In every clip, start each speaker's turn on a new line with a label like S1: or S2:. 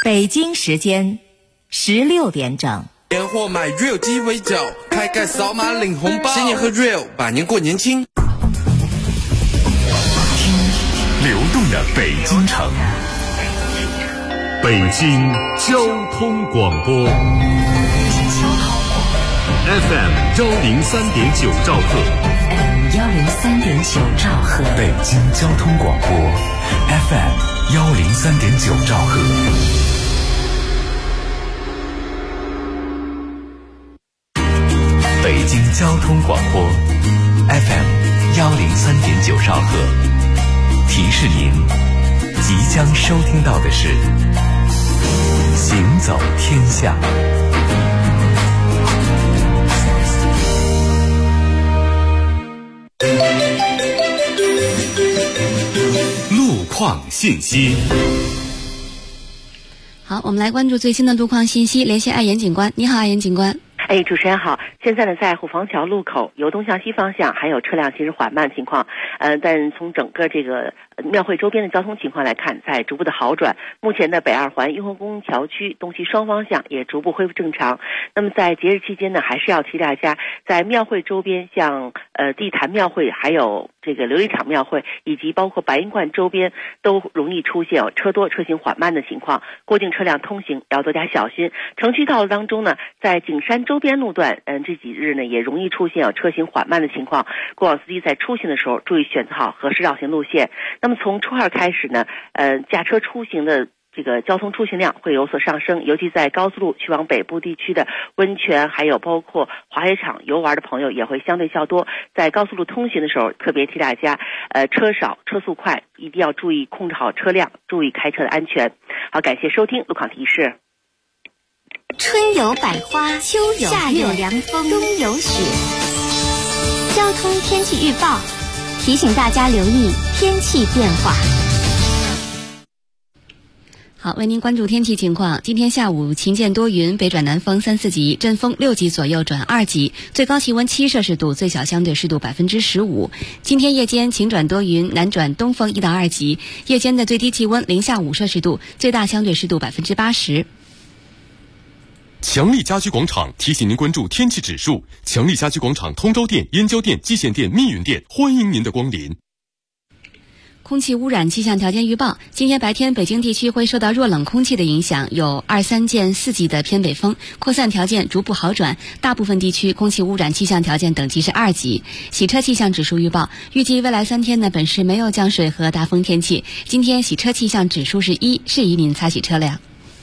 S1: 北京时间16点整。
S2: 年货买 Real 鸡尾酒，开盖扫码领红包，新年喝 Real， 百年过年轻。
S3: 听流动的北京城，北京交通广播 FM 103.9兆赫，103.9兆赫，北京交通广播 FM 103.9兆赫。北京交通广播 FM 103.9兆赫，提示您即将收听到的是行走天下。路况信息。
S4: 好，我们来关注最新的路况信息，连线爱言警官。你好，爱言警官。
S5: 主持人好。现在呢，在虎坊桥路口由东向西方向还有车辆行驶缓慢情况，但从整个这个庙会周边的交通情况来看，在逐步的好转。目前的北二环雍和宫桥区东西双方向也逐步恢复正常。那么在节日期间呢，还是要提大家在庙会周边，像地坛庙会，还有这个琉璃厂庙会，以及包括白云观周边，都容易出现车多车行缓慢的情况，过境车辆通行要多加小心。城区道路当中呢，在景山周边路段，这几日呢也容易出现车行缓慢的情况，过往司机在出行的时候注意选择好合适绕行路线。那么从初二开始呢，驾车出行的这个交通出行量会有所上升，尤其在高速路去往北部地区的温泉，还有包括滑雪场游玩的朋友也会相对较多。在高速路通行的时候，特别提大家，车少车速快，一定要注意控制好车辆，注意开车的安全。好，感谢收听路况提示。
S6: 春有百花，秋有夏有凉风，冬有雪。交通天气预报提醒大家留意天气变化。
S4: 好，为您关注天气情况。今天下午晴间多云，北转南风3、4级，阵风6级左右转2级，最高气温7摄氏度，最小相对湿度15%。今天夜间晴转多云，南转东风1到2级，夜间的最低气温零下5摄氏度，最大相对湿度80%。
S7: 强力家居广场提醒您关注天气指数。强力家居广场通州店、燕郊店、蓟县店、密云店，欢迎您的光临。
S4: 空气污染气象条件预报，今天白天北京地区会受到弱冷空气的影响，有2、3件4级的偏北风，扩散条件逐步好转，大部分地区空气污染气象条件等级是2级。洗车气象指数预报，预计未来3天呢，本市没有降水和大风天气。今天洗车气象指数是1，适宜您擦洗车辆。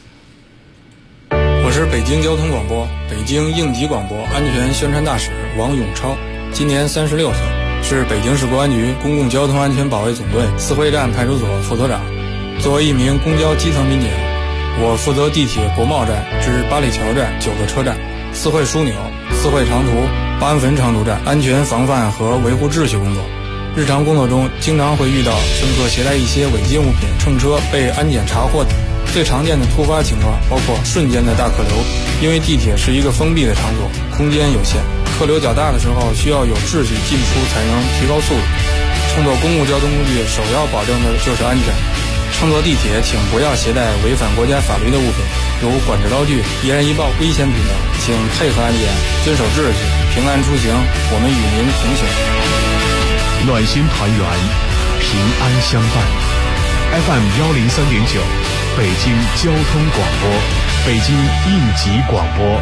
S8: 我是北京交通广播、北京应急广播安全宣传大使王永超，今年36岁，是北京市公安局公共交通安全保卫总队四惠站派出所副所长。作为一名公交基层民警，我负责地铁国贸站至八里桥站9个车站、四惠枢纽、四惠长途、八安汾长途站安全防范和维护秩序工作。日常工作中经常会遇到乘客携带一些违禁物品乘车被安检查获。最常见的突发情况包括瞬间的大客流，因为地铁是一个封闭的场所，空间有限，客流较大的时候需要有秩序进出才能提高速度。乘坐公共交通工具首要保证的就是安全。乘坐地铁请不要携带违反国家法律的物品，如管制刀具、易燃易爆、危险品等，请配合安检，遵守秩序，平安出行，我们与您同行。
S3: 暖心团圆，平安相伴。FM 103.9，北京交通广播，北京应急广播。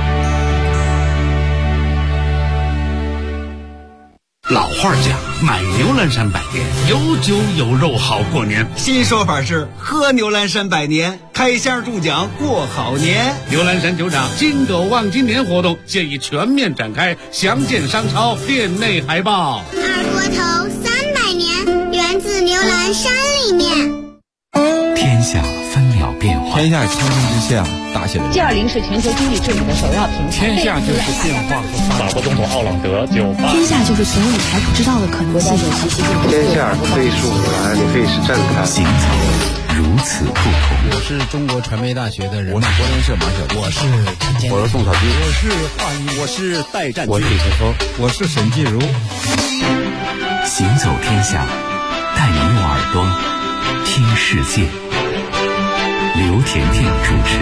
S9: 老话讲，买牛栏山百年，有酒有肉好过年。
S10: 新说法是喝牛栏山百年，开箱中奖过好年。
S9: 牛栏山酒厂金狗望金年活动现已全面展开，详见商超店内海报。
S6: 二锅头300年，源自牛栏山里面。
S3: 天下分秒变化，
S11: 天下苍生之下，大写的
S12: G20是全球经济治理的首要平台。
S13: 天下就是变化和发展。法国总统奥朗德就
S14: 天下就是所有你还不知道的可能性。
S15: 天下可以是舞台，也可以是站台。
S3: 行走如此不同。
S16: 我是中国传媒大学的人，
S11: 我是国联社马晓光，
S16: 我是陈建，
S11: 我是宋小军，
S16: 我是华谊，
S11: 我是戴占，
S16: 我是李晨峰，我是沈继如。
S3: 行走天下，带你用耳朵听世界。 刘甜甜主持。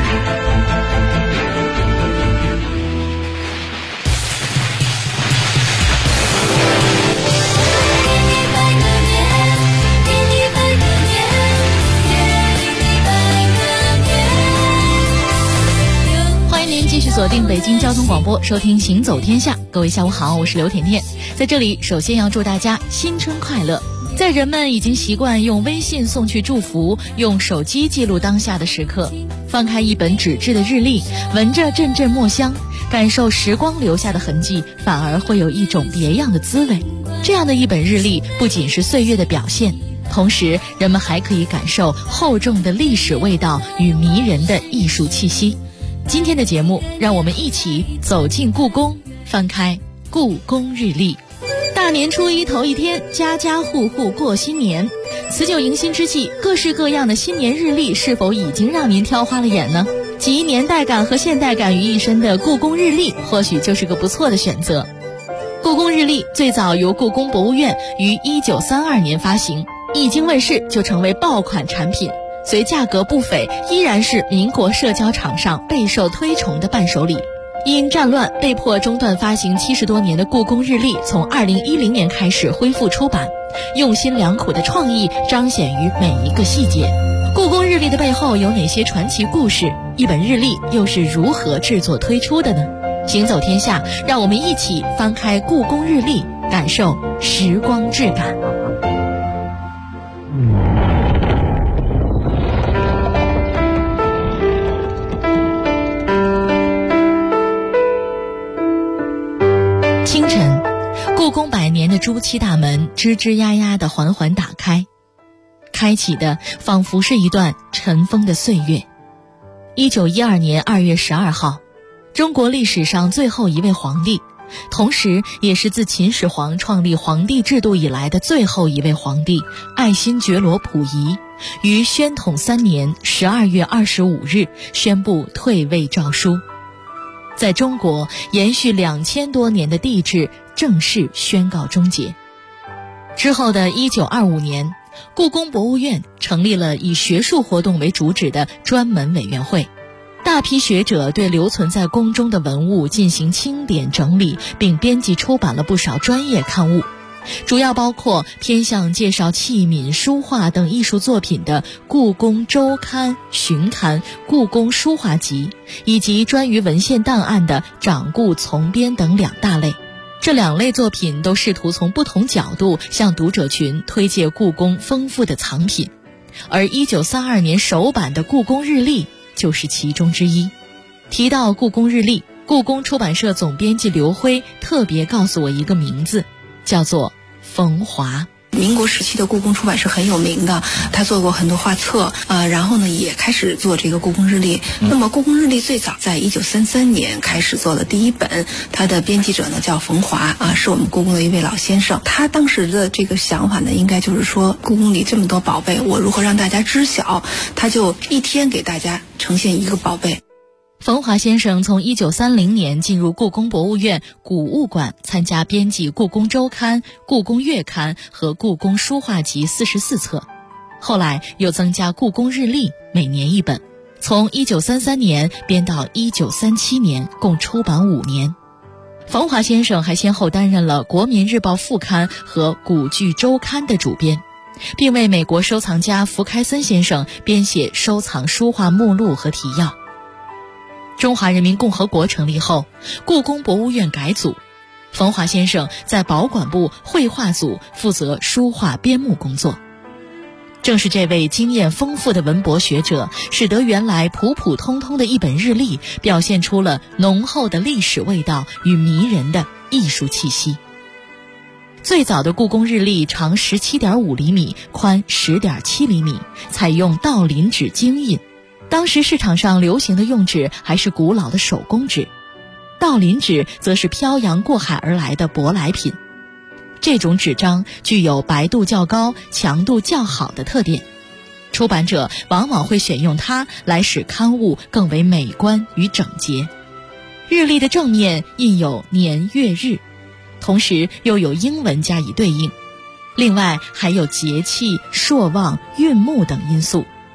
S17: 继续锁定北京交通广播，收听行走天下。各位下午好，我是刘甜甜。在这里首先要祝大家新春快乐。在人们已经习惯用微信送去祝福，用手机记录当下的时刻，翻开一本纸质的日历，闻着阵阵墨香，感受时光留下的痕迹，反而会有一种别样的滋味。这样的一本日历不仅是岁月的表现，同时人们还可以感受厚重的历史味道与迷人的艺术气息。今天的节目，让我们一起走进故宫，翻开故宫日历。大年初一头一天，家家户户过新年。辞旧迎新之际，各式各样的新年日历是否已经让您挑花了眼呢？集年代感和现代感于一身的故宫日历，或许就是个不错的选择。故宫日历最早由故宫博物院于1932年发行，一经问世就成为爆款产品。虽价格不菲，依然是民国社交场上备受推崇的伴手礼。因战乱被迫中断发行70多年的故宫日历，从2010年开始恢复出版，用心良苦的创意彰显于每一个细节。故宫日历的背后有哪些传奇故事？一本日历又是如何制作推出的呢？行走天下，让我们一起翻开故宫日历，感受时光质感。清晨，故宫百年的朱漆大门吱吱呀呀地缓缓打开，开启的仿佛是一段尘封的岁月。1912年2月12号，中国历史上最后一位皇帝，同时也是自秦始皇创立皇帝制度以来的最后一位皇帝爱新觉罗溥仪，于宣统3年12月25日宣布退位诏书。在中国延续2000多年的帝制正式宣告终结。之后的1925年，故宫博物院成立了以学术活动为主旨的专门委员会，大批学者对留存在宫中的文物进行清点整理，并编辑出版了不少专业刊物，主要包括偏向介绍器皿、书画等艺术作品的《故宫周刊》《巡刊》《故宫书画集》，以及专于文献档案的《掌故从编》等2大类。这2类作品都试图从不同角度向读者群推介故宫丰富的藏品，而1932年首版的故宫日历就是其中之一。提到故宫日历，故宫出版社总编辑刘辉特别告诉我一个名字，叫做冯华。
S18: 民国时期的故宫出版是很有名的，他做过很多画册，然后呢也开始做这个故宫日历。那么故宫日历最早在1933年开始做了第一本，他的编辑者呢叫冯华，是我们故宫的一位老先生。他当时的这个想法呢，应该就是说故宫里这么多宝贝，我如何让大家知晓，他就一天给大家呈现一个宝贝。
S17: 冯华先生从1930年进入故宫博物院古物馆，参加编辑《故宫周刊》《故宫月刊》和《故宫书画集》44册，后来又增加《故宫日历》，每年1本，从1933年编到1937年，共出版5年。冯华先生还先后担任了《国民日报》副刊和《古剧周刊》的主编，并为美国收藏家福开森先生编写收藏书画目录和提要。中华人民共和国成立后，故宫博物院改组，冯华先生在保管部绘画组负责书画编目工作。正是这位经验丰富的文博学者，使得原来普普通通的一本日历表现出了浓厚的历史味道与迷人的艺术气息。最早的故宫日历长17.5厘米，宽10.7厘米，采用道林纸精印。当时市场上流行的用纸还是古老的手工纸，道林纸则是漂洋过海而来的舶来品。这种纸张具有白度较高、强度较好的特点，出版者往往会选用它来使刊物更为美观与整洁。日历的正面印有年月日，同时又有英文加以对应，另外还有节气、朔望、运木等因素。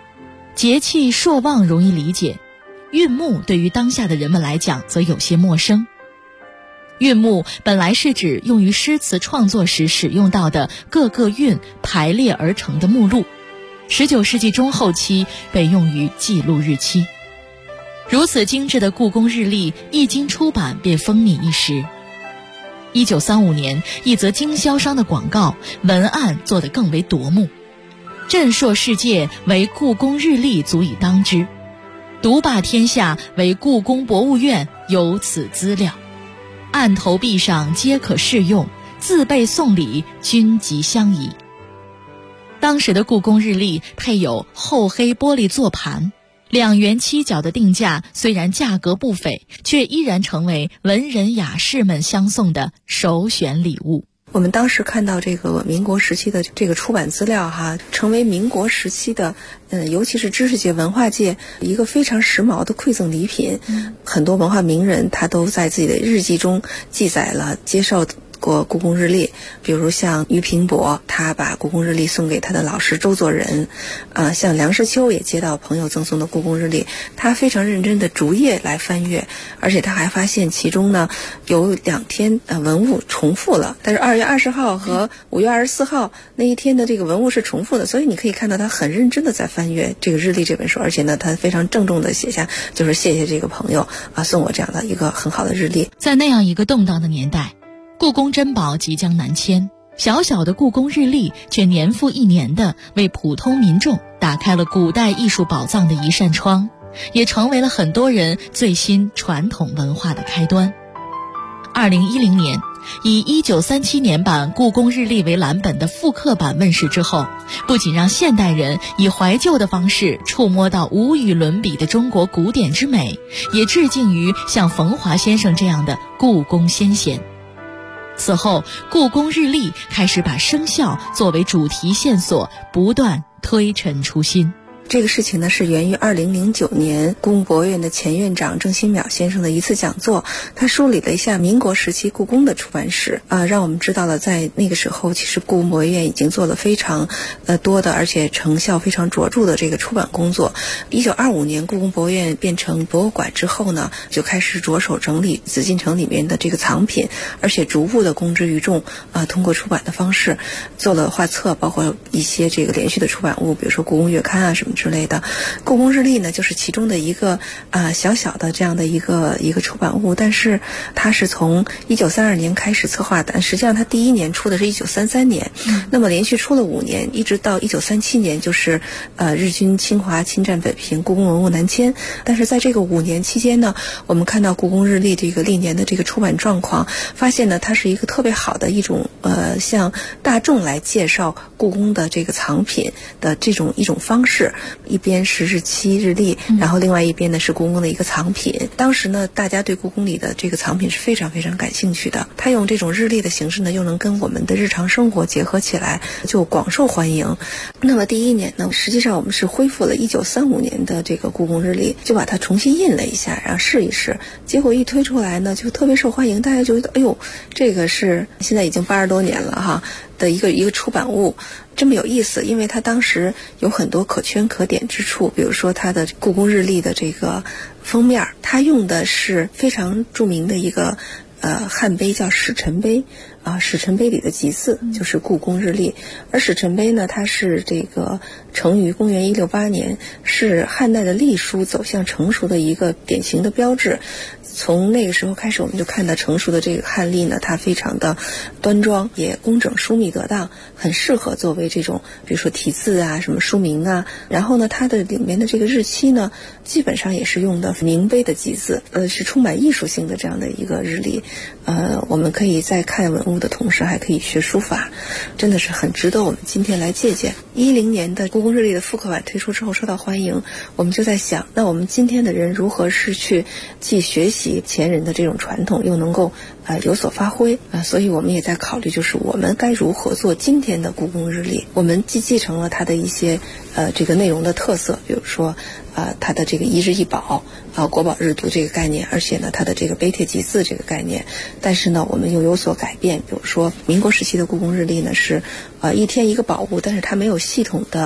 S17: 节气朔望容易理解，运木对于当下的人们来讲则有些陌生。韵目本来是指用于诗词创作时使用到的各个韵排列而成的目录，19世纪中后期被用于记录日期。如此精致的故宫日历一经出版便风靡一时。1935年，一则经销商的广告文案做得更为夺目，震烁世界为故宫日历足以当之，独霸天下为故宫博物院有此资料，案头壁上皆可适用，自备送礼均即相宜。当时的故宫日历配有厚黑玻璃座盘，2元7角的定价虽然价格不菲，却依然成为文人雅士们相送的首选礼物。
S18: 我们当时看到这个民国时期的这个出版资料成为民国时期的尤其是知识界文化界一个非常时髦的馈赠礼品。很多文化名人他都在自己的日记中记载了介绍过故宫日历，比如像俞平伯，他把故宫日历送给他的老师周作人，像梁实秋也接到朋友赠送的故宫日历，他非常认真的逐页来翻阅，而且他还发现其中呢有2天文物重复了，但是2月20号和5月24号那一天的这个文物是重复的，所以你可以看到他很认真的在翻阅这个日历这本书，而且呢他非常郑重的写下就是谢谢这个朋友送我这样的一个很好的日历。
S17: 在那样一个动荡的年代，故宫珍宝即将南迁，小小的故宫日历却年复一年地为普通民众打开了古代艺术宝藏的一扇窗，也成为了很多人最新传统文化的开端。2010年，以1937年版故宫日历为蓝本的复刻版问世之后，不仅让现代人以怀旧的方式触摸到无与伦比的中国古典之美，也致敬于像冯华先生这样的故宫先贤。此后，故宫日历开始把生肖作为主题线索，不断推陈出新。
S18: 这个事情呢是源于2009年故宫博物院的前院长郑新淼先生的一次讲座，他梳理了一下民国时期故宫的出版史让我们知道了在那个时候其实故宫博物院已经做了非常多的而且成效非常卓著的这个出版工作。1925年故宫博物院变成博物馆之后呢，就开始着手整理紫禁城里面的这个藏品，而且逐步的公之于众通过出版的方式做了画册，包括一些这个连续的出版物，比如说故宫月刊什么之类的。故宫日历呢就是其中的一个小小的这样的一个出版物，但是它是从1932年开始策划的，实际上它第一年出的是1933年，那么连续出了5年，一直到1937年就是日军侵华侵占北平，故宫文物南迁。但是在这个5年期间呢，我们看到故宫日历这个历年的这个出版状况，发现呢它是一个特别好的一种向大众来介绍故宫的这个藏品的一种方式，一边是日期日历，然后另外一边呢是故宫的一个藏品。当时呢大家对故宫里的这个藏品是非常非常感兴趣的，他用这种日历的形式呢又能跟我们的日常生活结合起来，就广受欢迎。那么第一年呢，实际上我们是恢复了1935年的这个故宫日历，就把它重新印了一下，然后试一试，结果一推出来呢就特别受欢迎，大家就觉得哎呦，这个是现在已经80多年了的一个出版物，这么有意思。因为它当时有很多可圈可点之处，比如说它的故宫日历的这个封面，它用的是非常著名的一个汉碑叫史臣碑史臣碑里的集字就是故宫日历。而史臣碑呢，它是这个成于公元168年，是汉代的隶书走向成熟的一个典型的标志。从那个时候开始，我们就看到成熟的这个汉隶呢，它非常的端庄，也工整疏密得当，很适合作为这种比如说题字什么书名然后呢它的里面的这个日期呢基本上也是用的明碑的集字，是充满艺术性的这样的一个日历。我们可以在看文物的同时还可以学书法，真的是很值得我们今天来借鉴。10年的故宫日历的复刻版推出之后受到欢迎，我们就在想，那我们今天的人如何是去既学习前人的这种传统，又能够有所发挥所以我们也在考虑，就是我们该如何做今天的故宫日历。我们既继承了它的一些这个内容的特色，比如说它的这个一日一宝国宝日读这个概念，而且呢它的这个碑帖集字这个概念，但是呢我们又有所改变。比如说民国时期的故宫日历呢是一天一个宝物，但是它没有系统的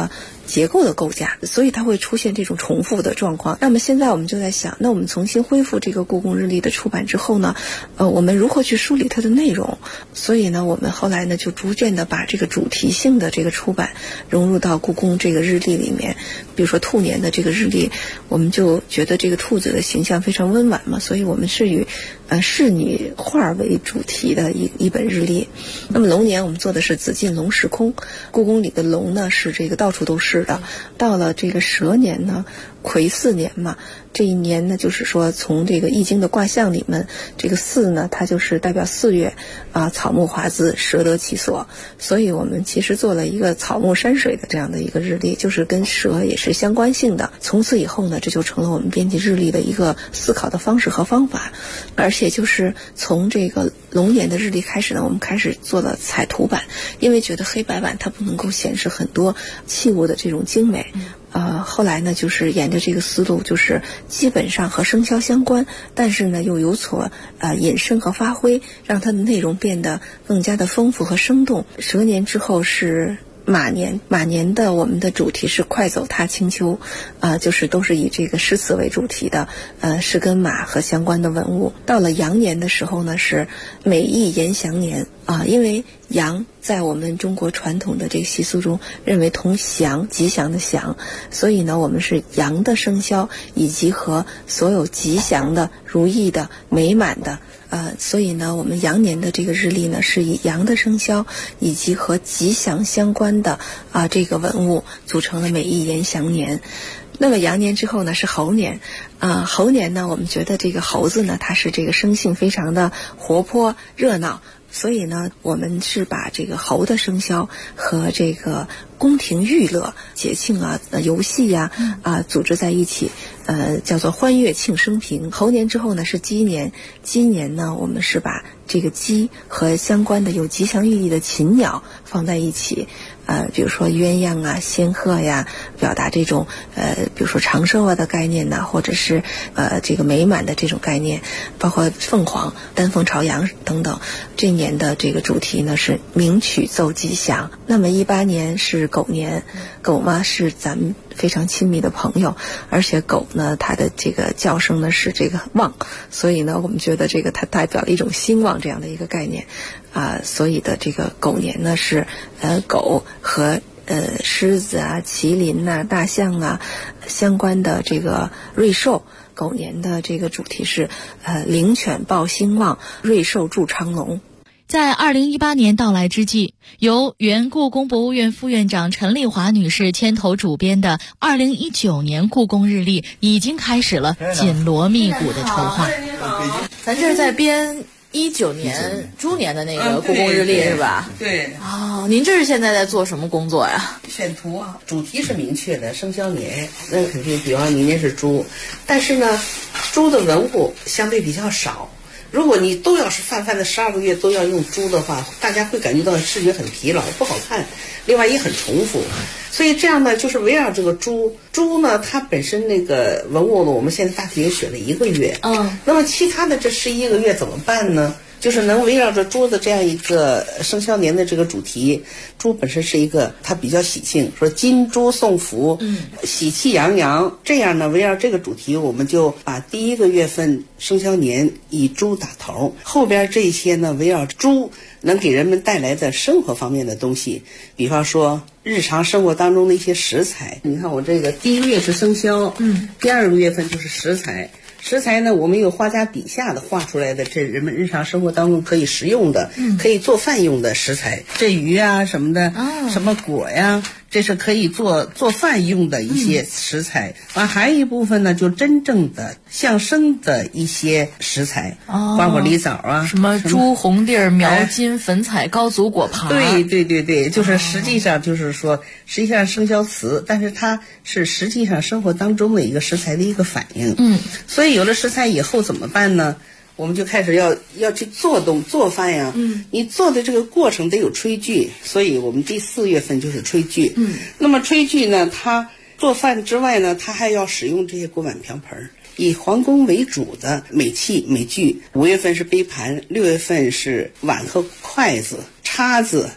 S18: 结构的构架，所以它会出现这种重复的状况。那么现在我们就在想，那我们重新恢复这个故宫日历的出版之后呢，我们如何去梳理它的内容？所以呢，我们后来呢就逐渐的把这个主题性的这个出版融入到故宫这个日历里面。比如说兔年的这个日历，我们就觉得这个兔子的形象非常温婉嘛，所以我们是以仕女画为主题的一本日历。那么龙年我们做的是紫禁龙时空，故宫里的龙呢是这个到处都是的。到了这个蛇年呢，癸巳年嘛，这一年呢就是说从这个易经的卦象里面，这个巳呢它就是代表4月草木华滋，蛇得其所，所以我们其实做了一个草木山水的这样的一个日历，就是跟蛇也是相关性的。从此以后呢，这就成了我们编辑日历的一个思考的方式和方法。而且就是从这个龙年的日历开始呢，我们开始做了彩图版，因为觉得黑白版它不能够显示很多器物的这种精美。后来呢，就是沿着这个思路，就是基本上和生肖相关，但是呢又有所引申和发挥，让它的内容变得更加的丰富和生动。蛇年之后是马年，马年的我们的主题是快走踏清秋，就是都是以这个诗词为主题的，是跟马和相关的文物。到了羊年的时候呢，是美意延祥年因为羊在我们中国传统的这个习俗中认为同祥，吉祥的祥，所以呢我们是羊的生肖以及和所有吉祥的、如意的、美满的所以呢我们羊年的这个日历呢是以羊的生肖以及和吉祥相关的这个文物组成了美意延祥年。那么羊年之后呢是猴年，猴年呢我们觉得这个猴子呢它是这个生性非常的活泼热闹，所以呢我们是把这个猴的生肖和这个宫廷娱乐节庆游戏组织在一起，叫做欢悦庆生平。猴年之后呢是鸡年，鸡年呢我们是把这个鸡和相关的有吉祥寓意的禽鸟放在一起，比如说鸳鸯仙鹤呀，表达这种比如说长寿的概念呢，或者是这个美满的这种概念，包括凤凰、丹凤朝阳等等。这年的这个主题呢是鸣曲奏吉祥。那么18年是狗年，狗嘛是咱们非常亲密的朋友，而且狗呢它的这个叫声呢是这个旺，所以呢我们觉得这个它代表了一种兴旺这样的一个概念所以的这个狗年呢是狗和狮子麒麟大象相关的这个瑞兽。狗年的这个主题是灵犬报兴旺，瑞兽祝昌隆。
S17: 在2018年到来之际，由原故宫博物院副院长陈丽华女士牵头主编的2019年故宫日历已经开始了紧锣密鼓的筹划。
S19: 咱这是在编19年猪年的那个故宫日历是吧？
S20: 对。
S19: 您这是现在在做什么工作呀？
S20: 选图主题是明确的，生肖年，那肯定，比方明年是猪，但是呢，猪的文物相对比较少。如果你都要是泛泛的12个月都要用猪的话，大家会感觉到视觉很疲劳，不好看，另外也很重复。所以这样呢，就是围绕这个猪呢，它本身那个文物呢，我们现在大体也选了1个月。那么其他的这11个月怎么办呢？就是能围绕着猪的这样一个生肖年的这个主题，猪本身是一个它比较喜庆，说金猪送福，喜气洋洋。这样呢，围绕这个主题，我们就把第1个月份生肖年以猪打头，后边这些呢，围绕猪能给人们带来的生活方面的东西，比方说日常生活当中的一些食材。你看我这个第1个月是生肖，第2个月份就是食材。食材呢，我们有画家笔下的画出来的，这人们日常生活当中可以食用的，可以做饭用的食材。这鱼什么的，什么果呀，这是可以做饭用的一些食材。还有一部分呢，就真正的象征的一些食材，瓜果梨枣
S19: 什么猪红地儿、描金、粉彩、高足果盘。
S20: 对，就是实际上就是说，实际上生肖词，但是它是实际上生活当中的一个食材的一个反应。所以有了食材以后怎么办呢？我们就开始要去做饭呀。你做的这个过程得有炊具，所以我们第4月份就是炊具。那么炊具呢，它做饭之外呢，它还要使用这些锅碗瓢盆，以皇宫为主的美器美具。5月份是杯盘，6月份是碗和筷子、叉子。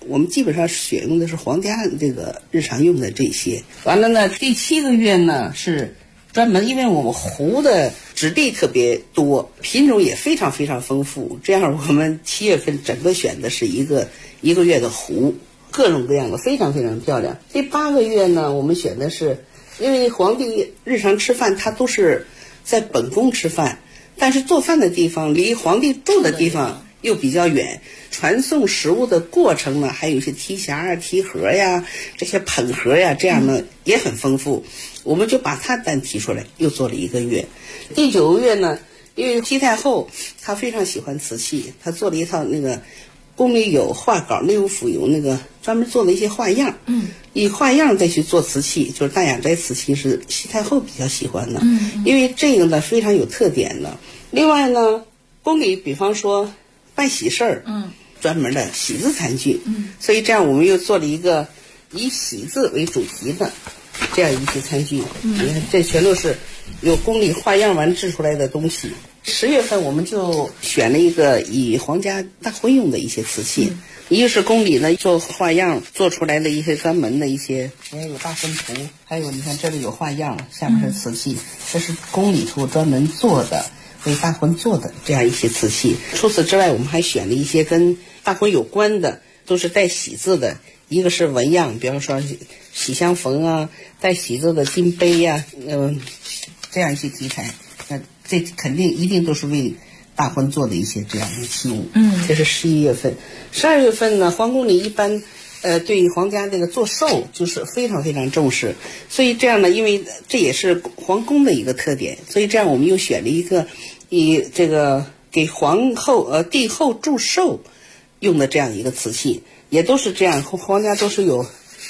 S20: 我们基本上选用的是皇家这个日常用的这些。完了呢，第7个月呢是专门，因为我们壶的质地特别多，品种也非常非常丰富，这样我们7月份整个选的是一个月的壶，各种各样的，非常非常漂亮。第8个月呢，我们选的是，因为皇帝日常吃饭他都是在本宫吃饭，但是做饭的地方离皇帝住的地方又比较远，传送食物的过程呢，还有一些提匣啊、提盒呀、这些捧盒呀，这样呢也很丰富。我们就把它单提出来，又做了1个月。第9个月呢，因为西太后她非常喜欢瓷器，她做了一套那个宫里有画稿，内务府有那个专门做了一些画样，以画样再去做瓷器，就是大雅斋瓷器是西太后比较喜欢的，因为这个呢非常有特点的。另外呢，宫里比方说办喜事儿，专门的喜字餐具，所以这样我们又做了一个以喜字为主题的这样一些餐具。你看，这全都是有宫里画样完制出来的东西。10月份我们就选了一个以皇家大婚用的一些瓷器，一个是宫里呢做画样做出来的一些专门的一些，也有大婚图，还有你看这里有画样，下面是瓷器，这是宫里头专门做的为大婚做的这样一些瓷器。除此之外，我们还选了一些跟大婚有关的，都是带喜字的，一个是纹样，比方说喜相逢啊，带喜字的金杯呀，这样一些题材，这肯定一定都是为大婚做的一些这样的器物。这是11月份。12月份呢，皇宫里一般对皇家这个做寿就是非常非常重视，所以这样呢，因为这也是皇宫的一个特点，所以这样我们又选了一个以这个给皇后帝后祝寿用的这样一个瓷器，也都是这样，皇家都是有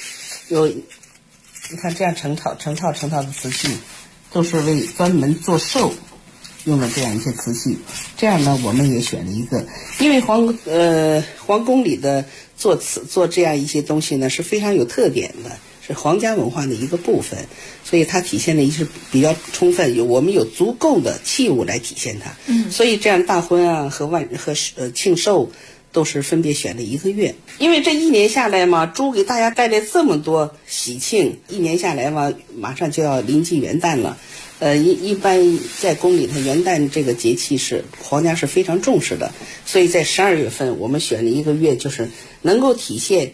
S20: 你看这样成套的瓷器，都是为专门做寿用的这样一些瓷器。这样呢，我们也选了一个，因为皇宫里的做这样一些东西呢是非常有特点的，是皇家文化的一个部分，所以它体现的是比较充分，我们有足够的器物来体现它。所以这样大婚啊和庆寿都是分别选了1个月。因为这1年下来嘛，猪给大家带来这么多喜庆，1年下来嘛，马上就要临近元旦了。一般在宫里头元旦这个节气是皇家是非常重视的，所以在12月份我们选了1个月，就是能够体现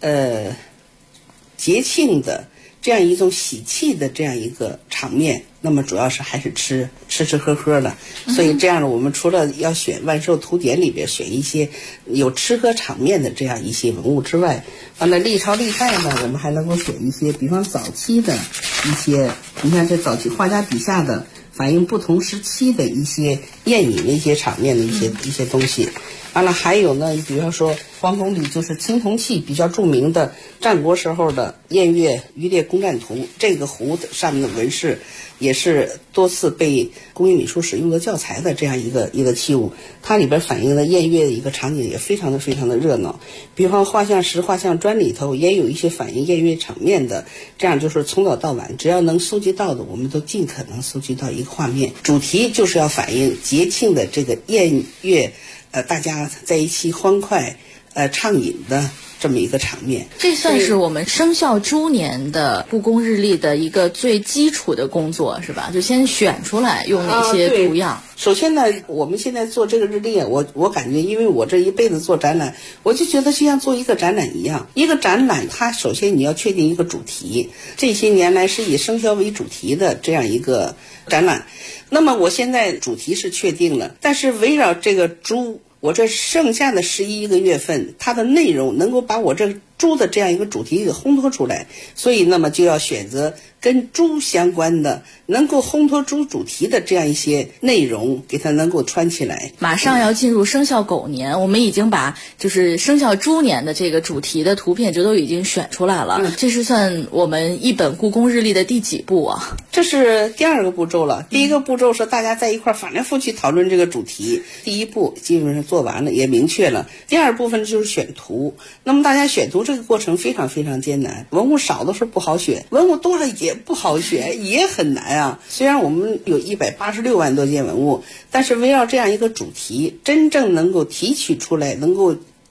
S20: 节庆的这样一种喜气的这样一个场面。那么主要是还是吃喝喝的，所以这样呢，我们除了要选万寿图典里边选一些有吃喝场面的这样一些文物之外，完了历朝历代呢，我们还能够选一些，比方早期的一些，你看这早期画家笔下的反映不同时期的一些宴饮的一些场面的一些东西。完了还有呢，比方说皇宫里就是青铜器比较著名的战国时候的宴乐渔猎攻战图，这个壶上面的纹饰也是多次被工艺美术使用的教材的这样一个器物，它里边反映的宴乐的一个场景也非常的热闹。比方画像石、画像砖里头也有一些反映宴乐场面的，这样就是从早到晚只要能搜集到的，我们都尽可能搜集到一个画面。主题就是要反映节庆的这个宴乐，大家在一起欢快畅饮的这么一个场面。
S19: 这算是我们生肖猪年的故宫日历的一个最基础的工作，是吧？就先选出来用哪些图样。
S20: 首先呢，我们现在做这个日历，我感觉，因为我这一辈子做展览，我就觉得就像做一个展览一样。一个展览，它首先你要确定一个主题，这些年来是以生肖为主题的这样一个展览。那么我现在主题是确定了，但是围绕这个猪，我这剩下的11个月份，它的内容能够把我这猪的这样一个主题给烘托出来，所以那么就要选择跟猪相关的，能够烘托猪主题的这样一些内容，给它能够穿起来。
S19: 马上要进入生肖狗年，我们已经把就是生肖猪年的这个主题的图片就都已经选出来了。这是算我们一本故宫日历的第几步啊？
S20: 这是第2个步骤了。第1个步骤是大家在一块反来覆去讨论这个主题，第1步基本上做完了，也明确了。第2部分就是选图。那么大家选图这个过程非常非常艰难，文物少的时候不好选，文物多了也不好选，也很难啊。虽然我们有186万多件文物，但是围绕这样一个主题，真正能够提取出来，能够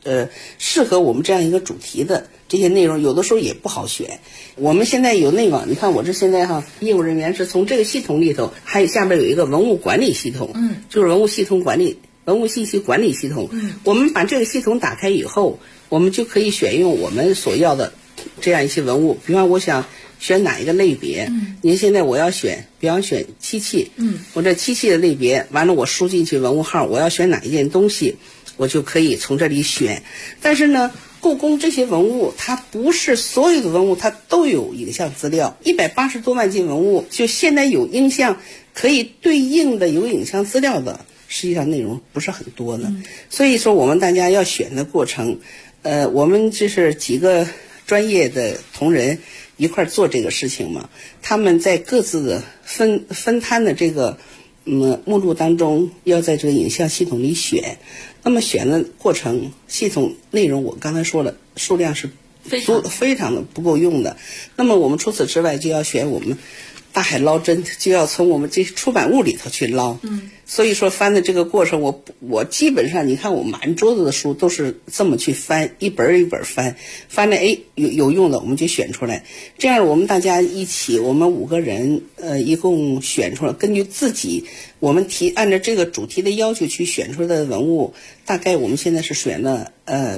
S20: 适合我们这样一个主题的这些内容，有的时候也不好选。我们现在有内网，你看我这现在业务人员是从这个系统里头，还有下边有一个文物管理系统，就是文物系统管理、文物信息管理系统。我们把这个系统打开以后，我们就可以选用我们所要的这样一些文物，比方我想选哪一个类别，您现在我要选，比方选漆器，我这漆器的类别完了，我输进去文物号，我要选哪一件东西，我就可以从这里选。但是呢，故宫这些文物它不是所有的文物它都有影像资料，180多万件文物，就现在有影像可以对应的有影像资料的，实际上内容不是很多的。所以说我们大家要选的过程，我们这是几个专业的同仁一块做这个事情嘛，他们在各自的分摊的这个目录当中，要在这个影像系统里选。那么选的过程，系统内容我刚才说了，数量是非常的不够用的。那么我们除此之外，就要选我们大海捞针，就要从我们这出版物里头去捞。所以说翻的这个过程，我基本上你看我满桌子的书都是这么去翻，一本一本翻了，有用的我们就选出来。这样我们大家一起，我们5个人一共选出来，根据自己我们按照这个主题的要求去选出来的文物，大概我们现在是选了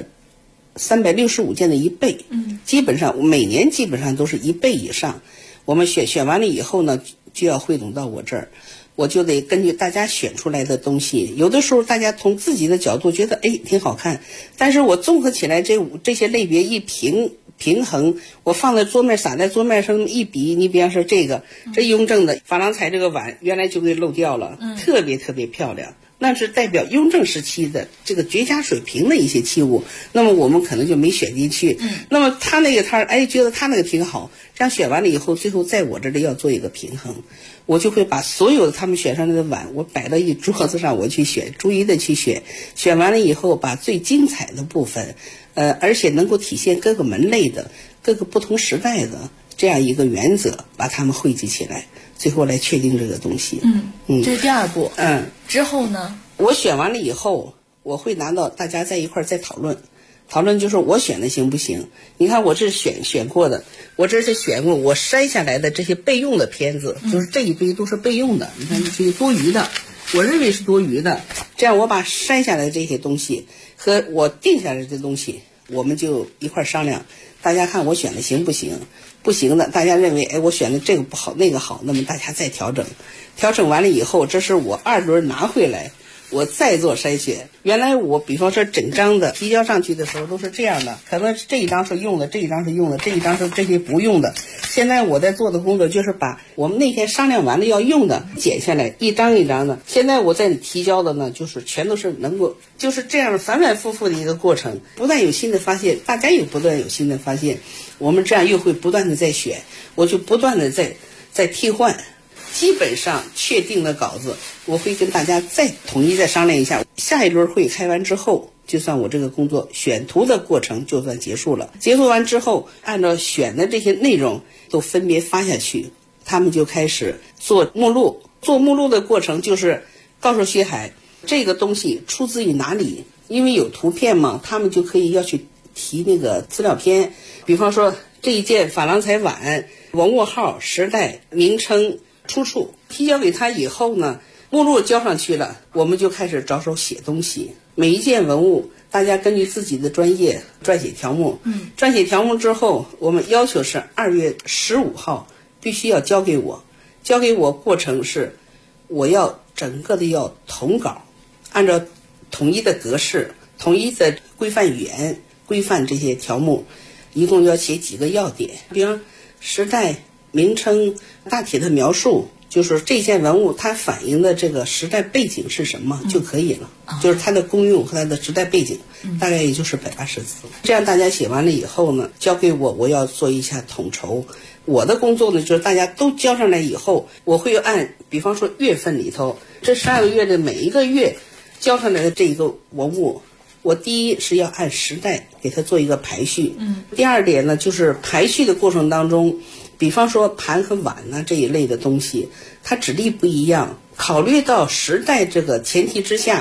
S20: 365件的1倍，基本上每年基本上都是1倍以上。我们选完了以后呢，就要汇总到我这儿，我就得根据大家选出来的东西，有的时候大家从自己的角度觉得挺好看，但是我综合起来这些类别一平衡，我放在桌面，撒在桌面上一比，你比方说这雍正的珐琅彩这个碗原来就给漏掉了，特别特别漂亮，那是代表雍正时期的这个绝佳水平的一些器物，那么我们可能就没选进去。那么他那个觉得他那个挺好，这样选完了以后，最后在我这里要做一个平衡，我就会把所有的他们选上来的碗，我摆到一桌子上，我去选，逐一的去选完了以后，把最精彩的部分，而且能够体现各个门类的、各个不同时代的这样一个原则，把它们汇集起来，最后来确定这个东西。
S19: 这是第2步。之后呢？
S20: 我选完了以后，我会拿到大家在一块再讨论，就是我选的行不行？你看我这选过的，我这是选过我筛下来的这些备用的片子，就是这一堆都是备用的，你看这些多余的，我认为是多余的。这样我把筛下来的这些东西和我定下来的东西，我们就一块商量，大家看我选的行不行？不行的，大家认为我选的这个不好那个好，那么大家再调整完了以后，这是我2轮拿回来，我再做筛选。原来我比方说整张的提交上去的时候都是这样的，可能这一张是用的，这一张是用的，这一张是这些不用的。现在我在做的工作就是把我们那天商量完了要用的剪下来，一张一张的。现在我在提交的呢，就是全都是能够就是这样反反复复的一个过程，不断有新的发现，大家也不断有新的发现，我们这样又会不断的在选，我就不断的在替换。基本上确定的稿子，我会跟大家再统一再商量一下。下一轮会开完之后，就算我这个工作选图的过程就算结束了。结束完之后，按照选的这些内容都分别发下去，他们就开始做目录。做目录的过程就是告诉薛海这个东西出自于哪里，因为有图片嘛，他们就可以要去提那个资料片。比方说这一件珐琅彩碗，文物号、时代、名称、出处，提交给他以后呢，目录交上去了，我们就开始着手写东西。每一件文物，大家根据自己的专业撰写条目。撰写条目之后，我们要求是2月15号必须要交给我。交给我过程是，我要整个的要统稿，按照统一的格式、统一的规范语言、规范这些条目，一共要写几个要点，比如时代、名称、大体的描述，就是这件文物它反映的这个时代背景是什么就可以了，就是它的功用和它的时代背景，大概也就是180字。这样大家写完了以后呢，交给我，我要做一下统筹。我的工作呢，就是大家都交上来以后，我会按比方说月份里头，这12个月的每一个月交上来的这一个文物，我第一是要按时代给它做一个排序。第二点呢，就是排序的过程当中，比方说盘和碗呢这一类的东西，它质地不一样，考虑到时代这个前提之下，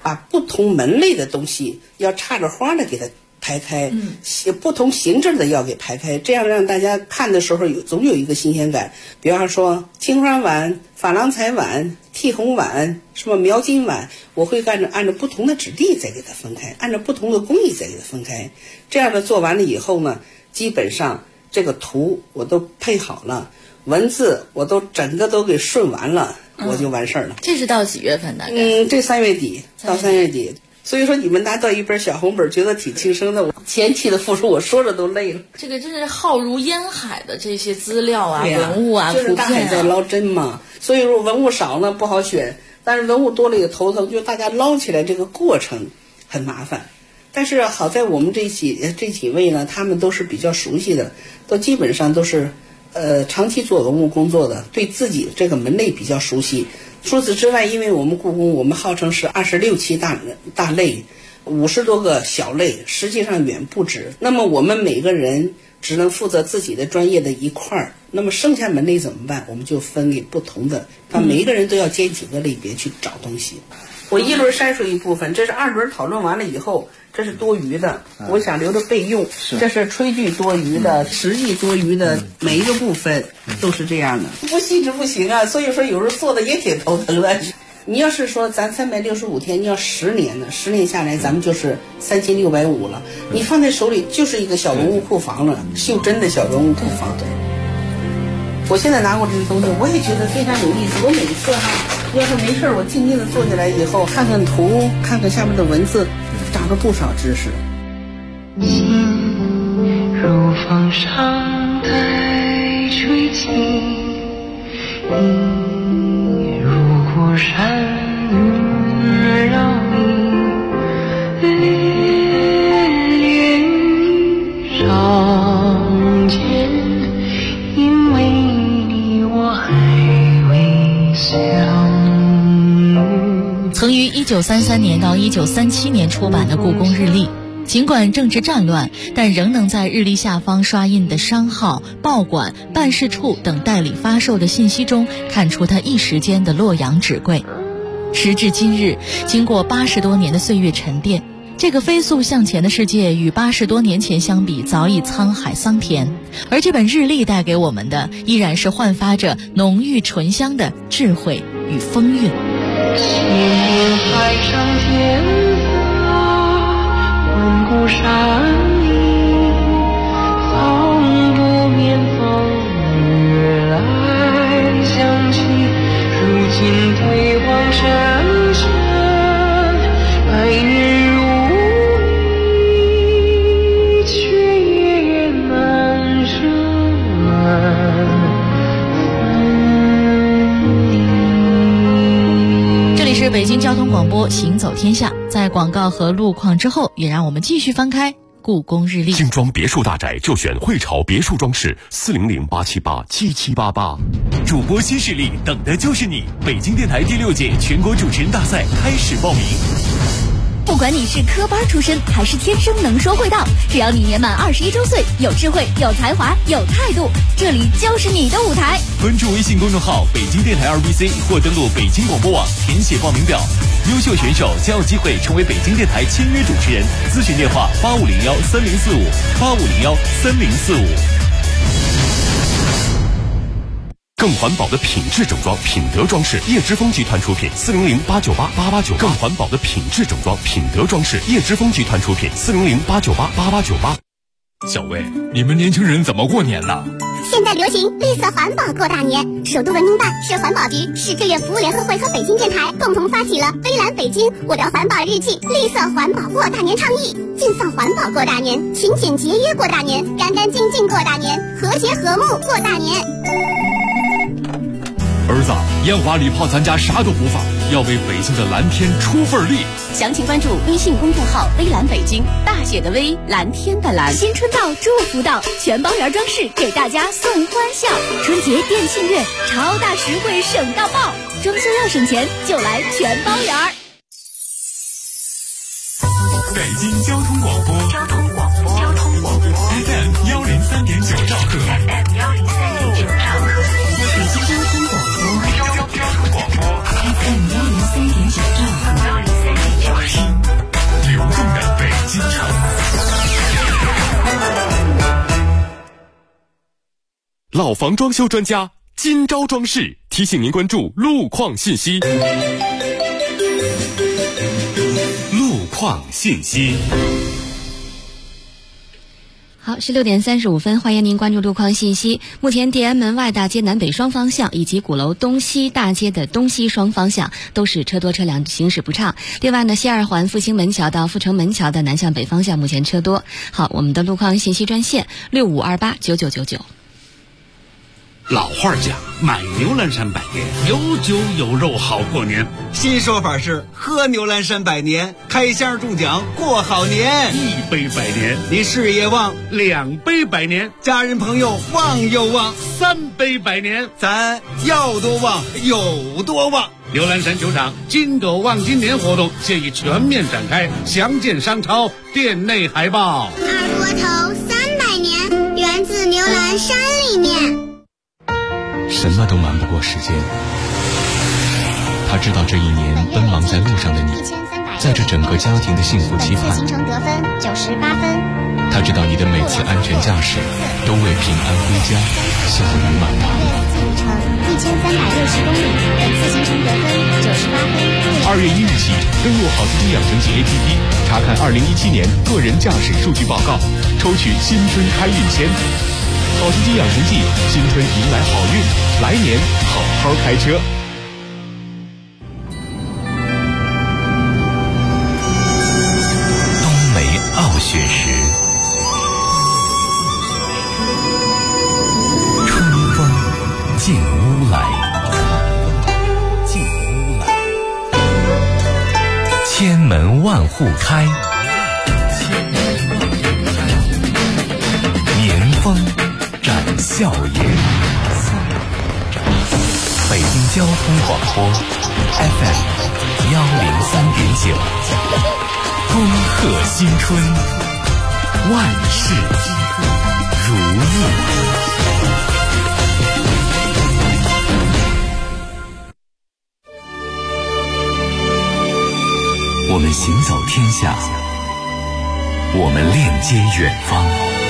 S20: 把不同门类的东西要插着花的给它排开，不同形制的要给排开，这样让大家看的时候总有一个新鲜感。比方说青花碗、珐琅彩碗、剔红碗、什么描金碗，我会按照不同的质地再给它分开，按照不同的工艺再给它分开。这样的做完了以后呢，基本上这个图我都配好了，文字我都整个都给顺完了，我就完事儿了。
S19: 这是到几月份大概？
S20: 这3月底到3月底。所以说你们拿到一本小红本觉得挺轻松的，我前期的付出我说着都累了。
S19: 这个真是浩如烟海的这些资料啊、文物啊、
S20: 就是大海在捞针嘛。所以说文物少呢不好选，但是文物多了也头疼，就大家捞起来这个过程很麻烦。但是好在我们这几位呢，他们都是比较熟悉的，都基本上都是长期做文物工作的，对自己这个门类比较熟悉。除此之外，因为我们故宫我们号称是26期大类，50多个小类，实际上远不止。那么我们每个人只能负责自己的专业的一块儿，那么剩下门类怎么办？我们就分给不同的，每一个人都要兼几个类别去找东西。我一轮筛出一部分，这是2轮讨论完了以后，这是多余的，我想留着备用。这是炊具多余的，实际多余的，每一个部分都是这样的，不细致不行啊。所以说有时候做的也挺头疼的。你要是说咱365天，你要10年呢，10年下来咱们就是3650了。你放在手里就是一个小文物库房了，袖珍的小文物库房。我现在拿过这些东西，我也觉得非常有意思。我每次要是没事我静静的坐下来以后，看看图，看看下面的文字，长了不少知识。
S21: 心如风上待吹起，你如过山云绕你，烈日上前，因为你我还未相遇。
S17: 曾于1933年到1937年出版的《故宫日历》，尽管正值战乱，但仍能在日历下方刷印的商号、报馆、办事处等代理发售的信息中，看出它一时间的洛阳纸贵。时至今日，经过80多年的岁月沉淀，这个飞速向前的世界与80多年前相比，早已沧海桑田。而这本日历带给我们的，依然是焕发着浓郁醇香的智慧与风韵。
S21: 海上天色，万古山里，放多面风，月来香气。如今退黄深深，百年如一，却也难舍。
S17: 是北京交通广播行走天下，在广告和路况之后，也让我们继续翻开故宫日历。
S7: 精装别墅大宅就选汇潮别墅装饰，400-878-7788。
S3: 主播新势力，等的就是你！北京电台第6届全国主持人大赛开始报名。
S6: 不管你是科班出身还是天生能说会道，只要你年满21周岁，有智慧、有才华、有态度，这里就是你的舞台。
S3: 关注微信公众号北京电台2BC 或登录北京广播网填写报名表，优秀选手将有机会成为北京电台签约主持人。咨询电话8501-3045，8501-3045。
S7: 更环保的品质整装，品德装饰，叶之峰集团出品，400-898-8898。更环保的品质整装，品德装饰，叶之峰集团出品，400-898-8898。
S13: 小薇，你们年轻人怎么过年呢？
S22: 现在流行绿色环保过大年，首都文明办、市环保局、市志愿服务联合会和北京电台共同发起了微蓝北京我的环保日记绿色环保过大年倡议，尽放环保过大年，勤俭节约过大年，干干净净过大年，和谐和睦过大年。
S13: 儿子，烟花礼炮咱家啥都不放，要为北京的蓝天出份力。
S1: 详情关注微信公众号微蓝北京，大写的微，蓝天的蓝。
S22: 新春到，祝福到，全包圆装饰给大家送欢笑。春节电信月，超大实惠省到爆，装修要省钱就来全包圆。
S3: 北京交通广播FM 103.9兆赫，
S22: FM 103.9兆赫，北京交通广播 FM 103.9兆赫。
S7: 老房装修专家金招装饰提醒您关注路况信息。路况信息。
S4: 好，16点35分，欢迎您关注路况信息。目前地安门外大街南北双方向以及鼓楼东西大街的东西双方向都是车多车辆行驶不畅。另外呢，西二环复兴门桥到阜成门桥的南向北方向目前车多。好，我们的路况信息专线65289999。
S9: 老话讲，买牛栏山百年，有酒有肉好过年。
S10: 新说法是喝牛栏山百年，开箱中奖过好年。
S9: 1杯百年，
S10: 你事业旺
S9: ；2杯百年，
S10: 家人朋友旺又旺
S9: ；3杯百年，
S10: 咱要多旺有多旺。
S9: 牛栏山球场金狗旺金年活动现已全面展开，详见商超店内海报。
S22: 二锅头300年，源自牛栏山里面。
S3: 什么都瞒不过时间。他知道这一年奔忙在路上的你，在这整个家庭的幸福期盼。
S22: 行程得分98分。
S3: 他知道你的每次安全驾驶都为平安归家笑语满堂。
S22: 行程1360公里，本次行程得分98分。
S7: 2月1日起，登录好司机养成记 APP， 查看2017年个人驾驶数据报告，抽取新春开运签。好司机养成记，新春迎来好运，来年好好开车。
S3: 冬梅傲雪时，春风进屋来，千门万户开，年风展笑颜。北京交通广播 FM 103.9，恭贺新春，万事如意。我们行走天下，我们链接远方。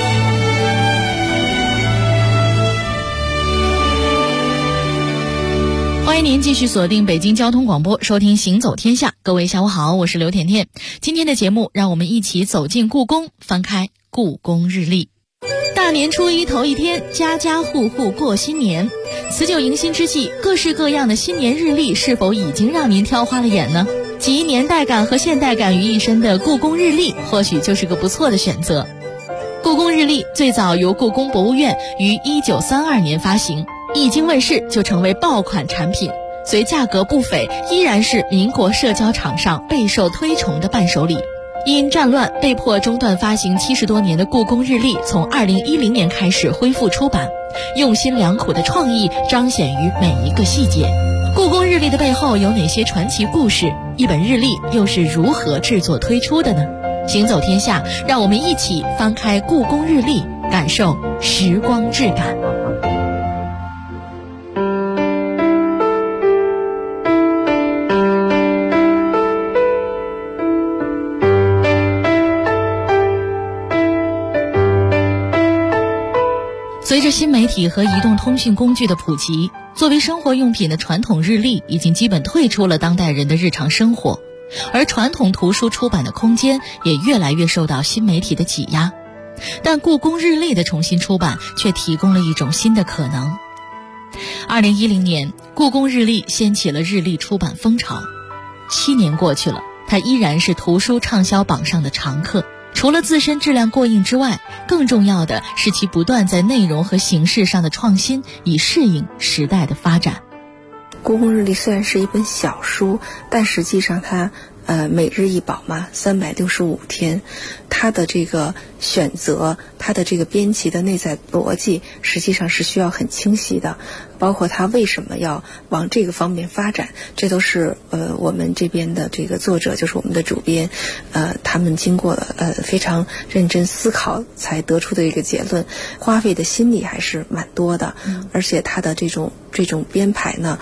S17: 欢迎您继续锁定北京交通广播，收听行走天下。各位下午好，我是刘甜甜。今天的节目，让我们一起走进故宫，翻开故宫日历。大年初一头一天，家家户户过新年。辞旧迎新之际，各式各样的新年日历是否已经让您挑花了眼呢？集年代感和现代感于一身的故宫日历，或许就是个不错的选择。故宫日历最早由故宫博物院于1932年发行，一经问世就成为爆款产品，虽价格不菲，依然是民国社交场上备受推崇的伴手礼。因战乱被迫中断发行70多年的故宫日历，从2010年开始恢复出版，用心良苦的创意彰显于每一个细节。故宫日历的背后有哪些传奇故事？一本日历又是如何制作推出的呢？行走天下，让我们一起翻开故宫日历，感受时光质感。随着新媒体和移动通讯工具的普及，作为生活用品的传统日历已经基本退出了当代人的日常生活，而传统图书出版的空间也越来越受到新媒体的挤压。但故宫日历的重新出版却提供了一种新的可能。2010年，故宫日历掀起了日历出版风潮。7年过去了，它依然是图书畅销榜上的常客。除了自身质量过硬之外，更重要的是其不断在内容和形式上的创新，以适应时代的发展。
S18: 故宫日历虽然是一本小书，但实际上它每日一宝嘛，365天，它的这个选择，它的这个编辑的内在逻辑，实际上是需要很清晰的。包括它为什么要往这个方面发展，这都是我们这边的这个作者，就是我们的主编，他们经过了非常认真思考才得出的一个结论，花费的心力还是蛮多的，而且它的这种编排呢，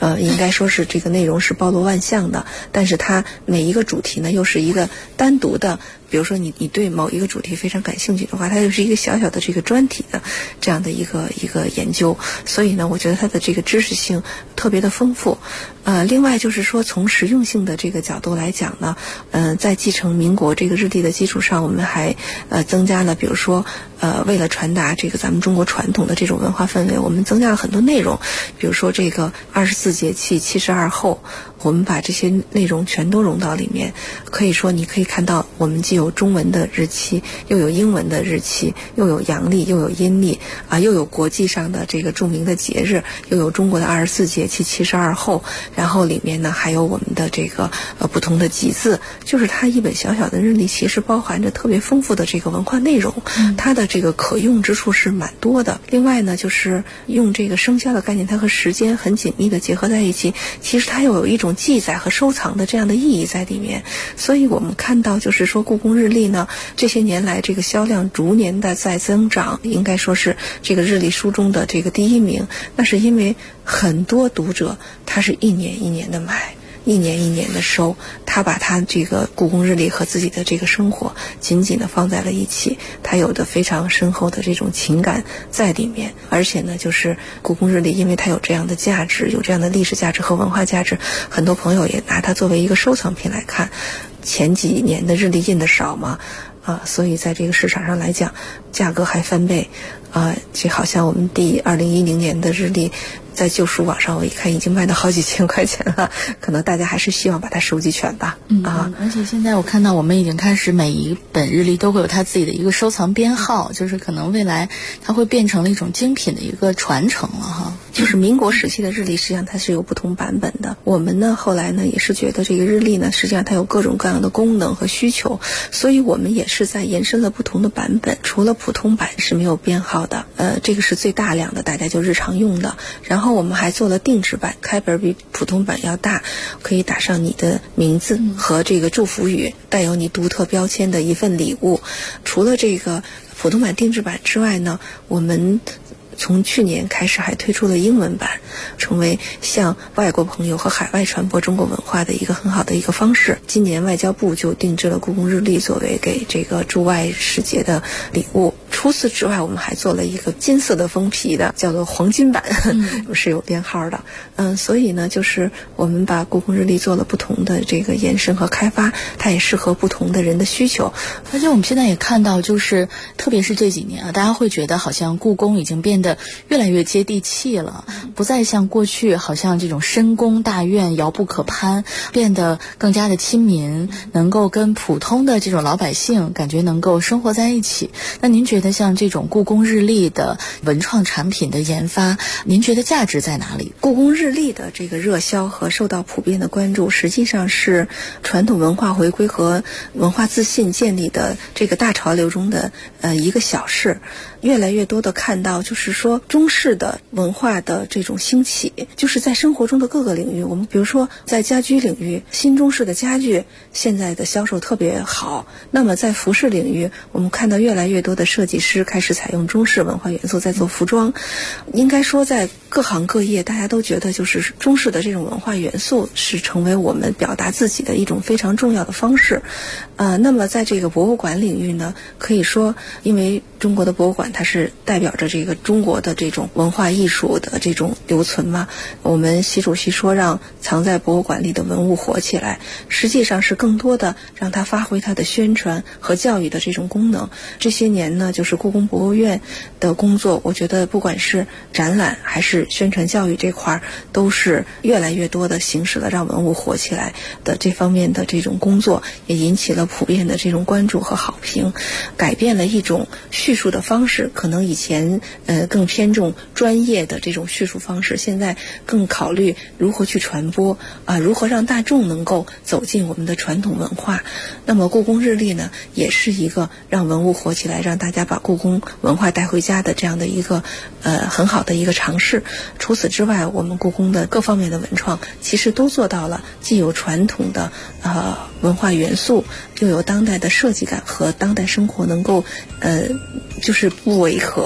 S18: 应该说是这个内容是包罗万象的，但是它每一个主题呢又是一个单独的，比如说你对某一个主题非常感兴趣的话，它就是一个小小的这个专题的这样的一个研究，所以呢我觉得它的这个知识性特别的丰富。另外就是说从实用性的这个角度来讲呢，在继承民国这个日历的基础上，我们还增加了比如说为了传达这个咱们中国传统的这种文化氛围，我们增加了很多内容，比如说这个24节气72候，我们把这些内容全都融到里面。可以说你可以看到我们既有中文的日期，又有英文的日期，又有阳历，又有阴历又有国际上的这个著名的节日，又有中国的24节气72候，然后里面呢还有我们的这个不同的集字，就是它一本小小的日历其实包含着特别丰富的这个文化内容，它的这个可用之处是蛮多的。另外呢就是用这个生肖的概念，它和时间很紧密的结合在一起，其实它又有一种记载和收藏的这样的意义在里面。所以我们看到就是说故宫日历呢这些年来这个销量逐年的在增长，应该说是这个日历书中的这个第一名。那是因为很多读者他是一年一年的买，一年一年的收，他把他这个故宫日历和自己的这个生活紧紧的放在了一起，他有的非常深厚的这种情感在里面。而且呢就是故宫日历因为它有这样的价值，有这样的历史价值和文化价值，很多朋友也拿它作为一个收藏品来看。前几年的日历印的少嘛，所以在这个市场上来讲价格还翻倍。这好像我们2010年的日历在旧书网上我一看已经卖到好几千块钱了，可能大家还是希望把它收集全吧。
S19: 而且现在我看到我们已经开始每一本日历都会有它自己的一个收藏编号，就是可能未来它会变成了一种精品的一个传承了哈。
S18: 就是民国时期的日历实际上它是有不同版本的，我们呢后来呢也是觉得这个日历呢实际上它有各种各样的功能和需求，所以我们也是在延伸了不同的版本。除了普通版是没有编号的，这个是最大量的大家就日常用的，然后我们还做了定制版，开本比普通版要大，可以打上你的名字和这个祝福语，带有你独特标签的一份礼物。除了这个普通版定制版之外呢，我们从去年开始还推出了英文版，成为向外国朋友和海外传播中国文化的一个很好的一个方式。今年外交部就定制了故宫日历作为给这个驻外使节的礼物。除此之外我们还做了一个金色的封皮的，叫做黄金版，是有编号的。所以呢就是我们把故宫日历做了不同的这个延伸和开发，它也适合不同的人的需求。
S19: 而且我们现在也看到，就是特别是这几年大家会觉得好像故宫已经变得越来越接地气了，不再像过去好像这种深宫大院遥不可攀，变得更加的亲民，能够跟普通的这种老百姓感觉能够生活在一起。那您觉得像这种故宫日历的文创产品的研发，您觉得价值在哪里？
S18: 故宫日历的这个热销和受到普遍的关注，实际上是传统文化回归和文化自信建立的这个大潮流中的一个小事。越来越多的看到就是说中式的文化的这种兴起，就是在生活中的各个领域。我们比如说在家居领域，新中式的家具现在的销售特别好，那么在服饰领域我们看到越来越多的设计师开始采用中式文化元素在做服装。应该说在各行各业大家都觉得就是中式的这种文化元素是成为我们表达自己的一种非常重要的方式。那么在这个博物馆领域呢，可以说因为中国的博物馆它是代表着这个中国的这种文化艺术的这种留存嘛，我们习主席说让藏在博物馆里的文物活起来，实际上是更多的让它发挥它的宣传和教育的这种功能。这些年呢就是故宫博物院的工作，我觉得不管是展览还是宣传教育这块都是越来越多的行使了让文物活起来的这方面的这种工作，也引起了普遍的这种关注和好评，改变了一种叙述的方式。可能以前更偏重专业的这种叙述方式，现在更考虑如何去传播如何让大众能够走进我们的传统文化。那么故宫日历呢也是一个让文物活起来，让大家把故宫文化带回家的这样的一个很好的一个尝试。除此之外，我们故宫的各方面的文创其实都做到了既有传统的文化元素，又有当代的设计感和当代生活能够就是不违和，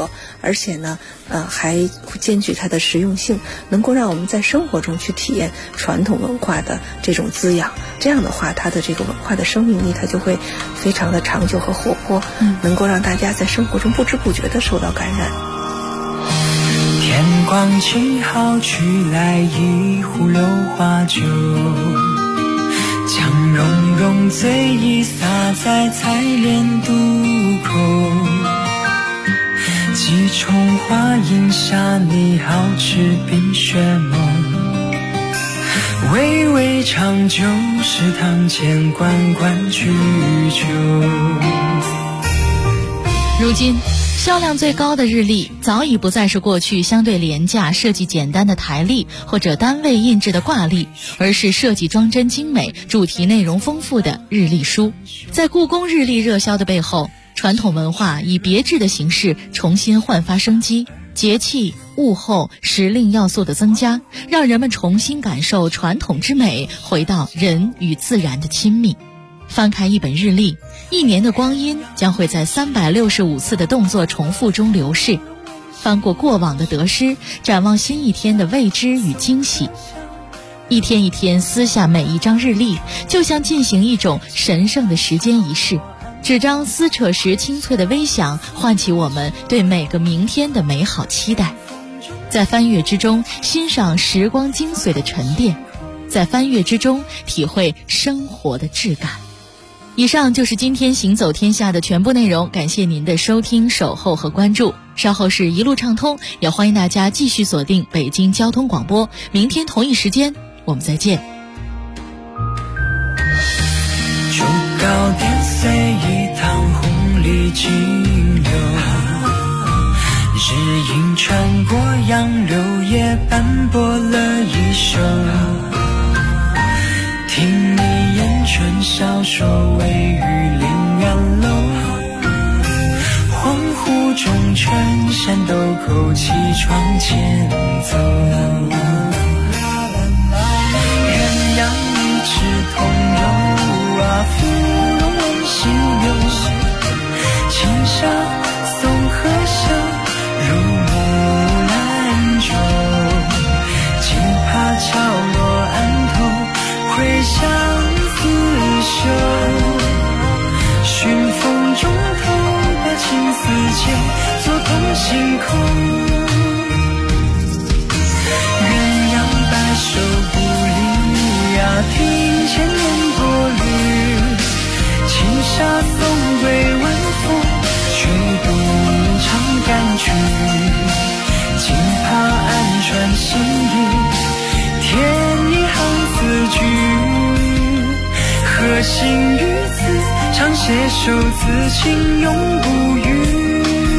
S18: 而且呢，还兼具它的实用性，能够让我们在生活中去体验传统文化的这种滋养。这样的话，它的这个文化的生命力，它就会非常的长久和活泼，能够让大家在生活中不知不觉地受到感染。
S21: 天光静好，取来一壶榴花酒，将融融醉意洒在采莲渡口。几重花影下，你好似冰雪梦，微微长酒，是堂前关关雎鸠。
S17: 如今销量最高的日历早已不再是过去相对廉价、设计简单的台历或者单位印制的挂历，而是设计装帧精美、主题内容丰富的日历书。在故宫日历热销的背后，传统文化以别致的形式重新焕发生机，节气、物候、时令要素的增加，让人们重新感受传统之美，回到人与自然的亲密。翻开一本日历，一年的光阴将会在365次的动作重复中流逝。翻过过往的得失，展望新一天的未知与惊喜。一天一天撕下每一张日历，就像进行一种神圣的时间仪式。纸张撕扯时清脆的微响，唤起我们对每个明天的美好期待。在翻阅之中欣赏时光精髓的沉淀，在翻阅之中体会生活的质感。以上就是今天行走天下的全部内容，感谢您的收听、守候和关注。稍后是一路畅通，也欢迎大家继续锁定北京交通广播。明天同一时间我们再见。
S21: 烛高点碎一堂红里金流，日影穿过杨柳叶，斑驳了一袖。听你言春笑说，微雨临远楼。恍惚中春山斗口，起床前走。鸳鸯一枝同游啊，芙蓉温馨流。轻纱送荷香，入木兰舟。惊怕敲落岸头，回响刺绣。寻风中透的青丝间，做动星空。鸳鸯白首不离啊，庭前烟波绿。轻纱送归晚风，吹动长干曲。惊怕暗传心意，添一行字句。何心于此，常携手此情永不渝。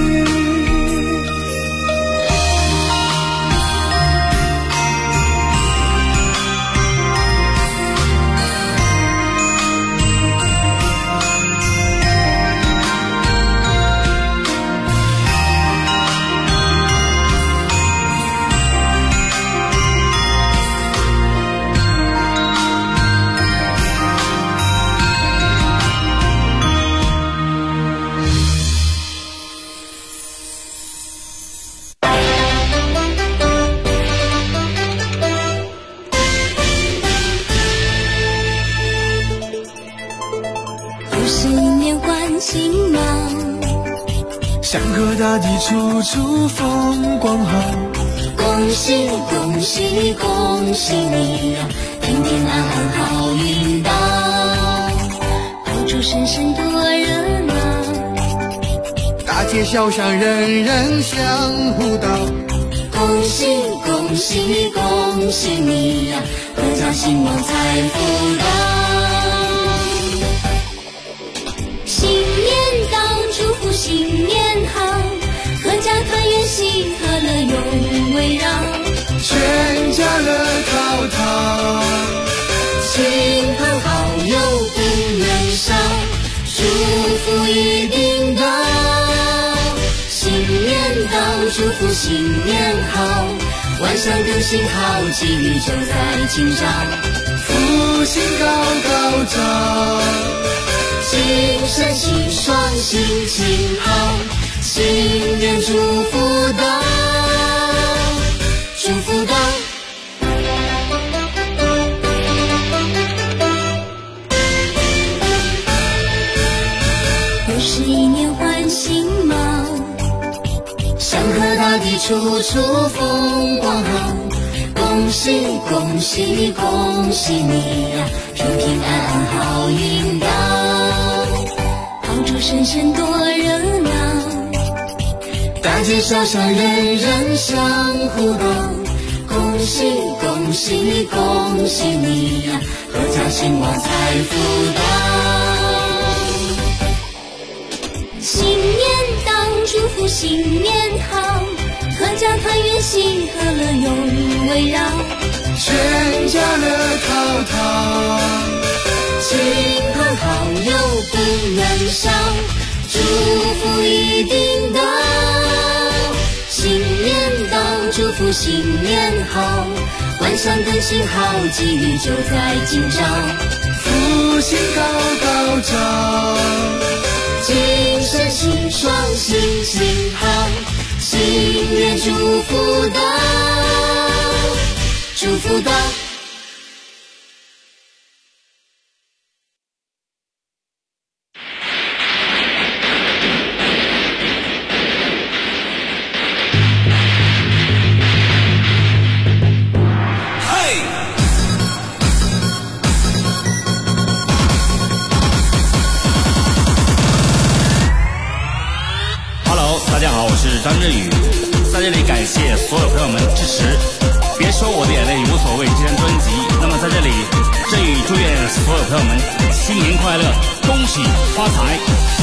S21: 山河大地处处风光好，
S2: 恭喜恭喜恭喜你呀，平平安安好运到，爆竹声声多热闹，
S21: 大街小巷人人相互道，
S2: 恭喜恭喜恭喜你呀，阖家兴旺财富到。新年到，祝福新年好，阖家团圆喜和乐永围绕，
S21: 全家乐陶陶，
S2: 亲朋好友不能少，祝福一定到。新年到，祝福新年好，万象更新好，机遇就在今朝，
S21: 福星高高照，
S2: 精神气爽，心情好， 新年祝福到，祝福到。又是一年换新貌，山河大地处处风光好。恭喜恭喜恭喜你呀，平平安安好运到，炮竹声声多热闹，大街小巷人人相互道，恭喜恭喜恭喜你呀，阖家兴旺财富到，新年到，祝福新年好，阖家团圆喜和乐永远围绕，全家乐淘淘，亲朋好友不能少，祝福一定到，新年到，祝福新年好，万象更新好，机遇就在今朝，福星高高照，精神气爽心情好，新年祝福到，祝福到。
S5: 大家好，我是张振宇，在这里感谢所有朋友们支持，别说我的眼泪无所谓这张专辑。那么在这里，振宇祝愿所有朋友们新年快乐，恭喜发财。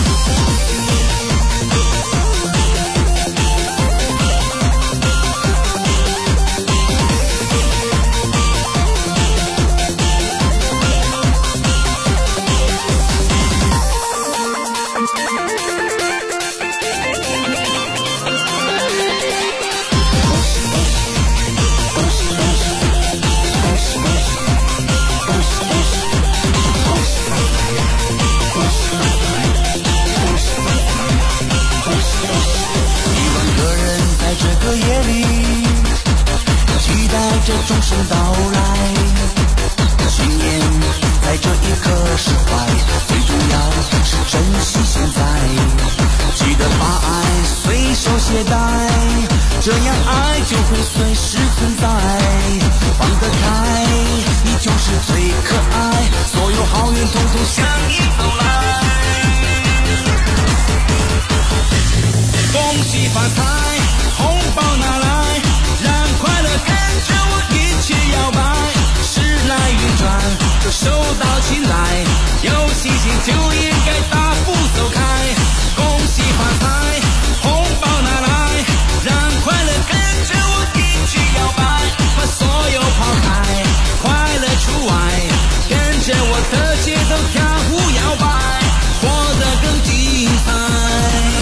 S2: 钟声到来，新年在这一刻释怀，最重要是珍惜现在，记得把爱随手携带，这样爱就会随时存在，放得开你就是最可爱，所有好运统统向你走来，恭喜发财，红包拿来，让快乐跟着我一起摇摆，时来运转就手到擒来，有信心就应该大步走开，恭喜发财，红包拿来，让快乐跟着我一起摇摆，把所有抛开，快乐除外，跟着我的节奏跳舞摇摆，活得更精彩。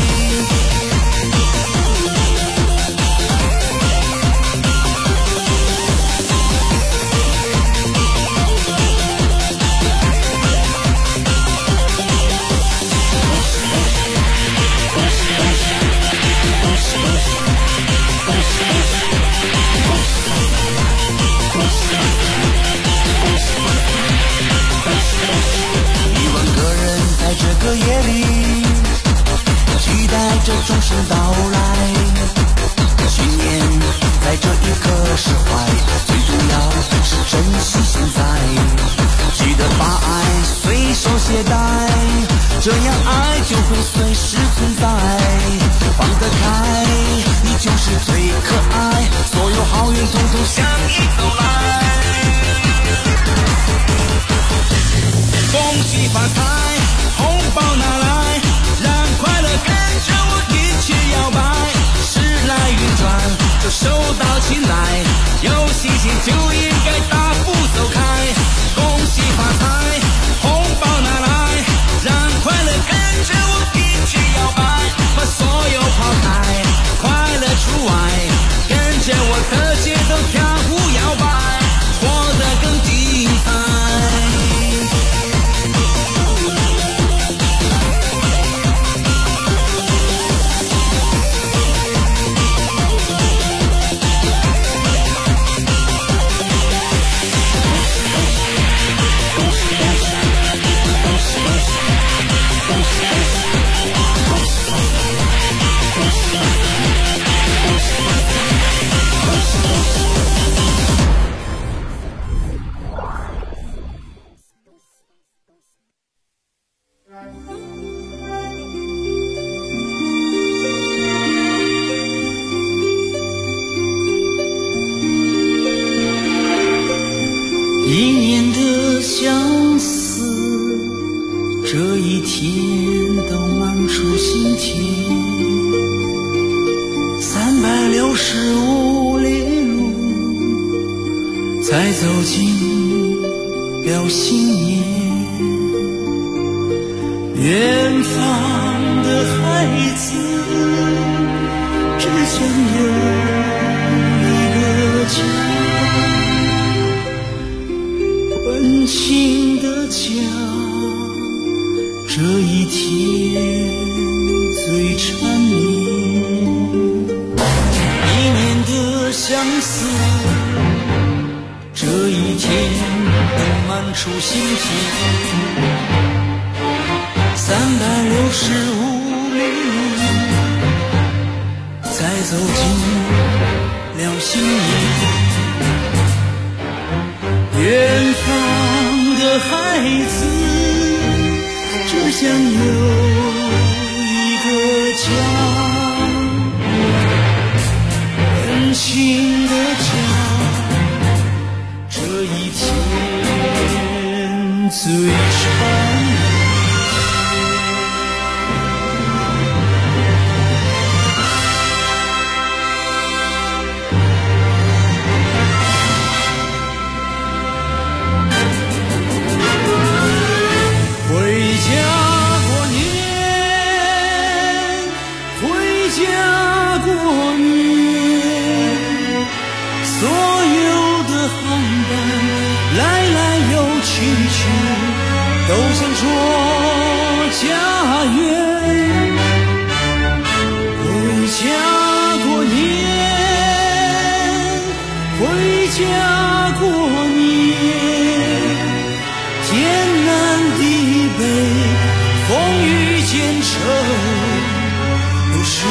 S2: 这个夜里，期待着钟声到来，新年在这一刻释怀，最重要是珍惜现在，记得把爱随手携带，这样爱就会随时存在，放得开你就是最可爱，所有好运统统向你走来，恭喜发财，红包拿来，让快乐跟着我一起摇摆，时来运转就手到擒来，有信心就应该大步走开，恭喜发财，红包拿来，让快乐跟着我一起摇摆，把所有抛开，快乐除外，跟着我的节奏跳舞摇一年的相思，这一天都漫出心田。365里路，才走进了新年。远方的孩子，只想有一个家，温馨的家，这一天最缠绵。一年的相思，这一天都漫出心田。365里路，才走进了新年。远方的孩子，只想有一个家，温馨的家，这一天最缠绵。都想说家园，回家过年，回家过年，天南地北，风雨兼程，都是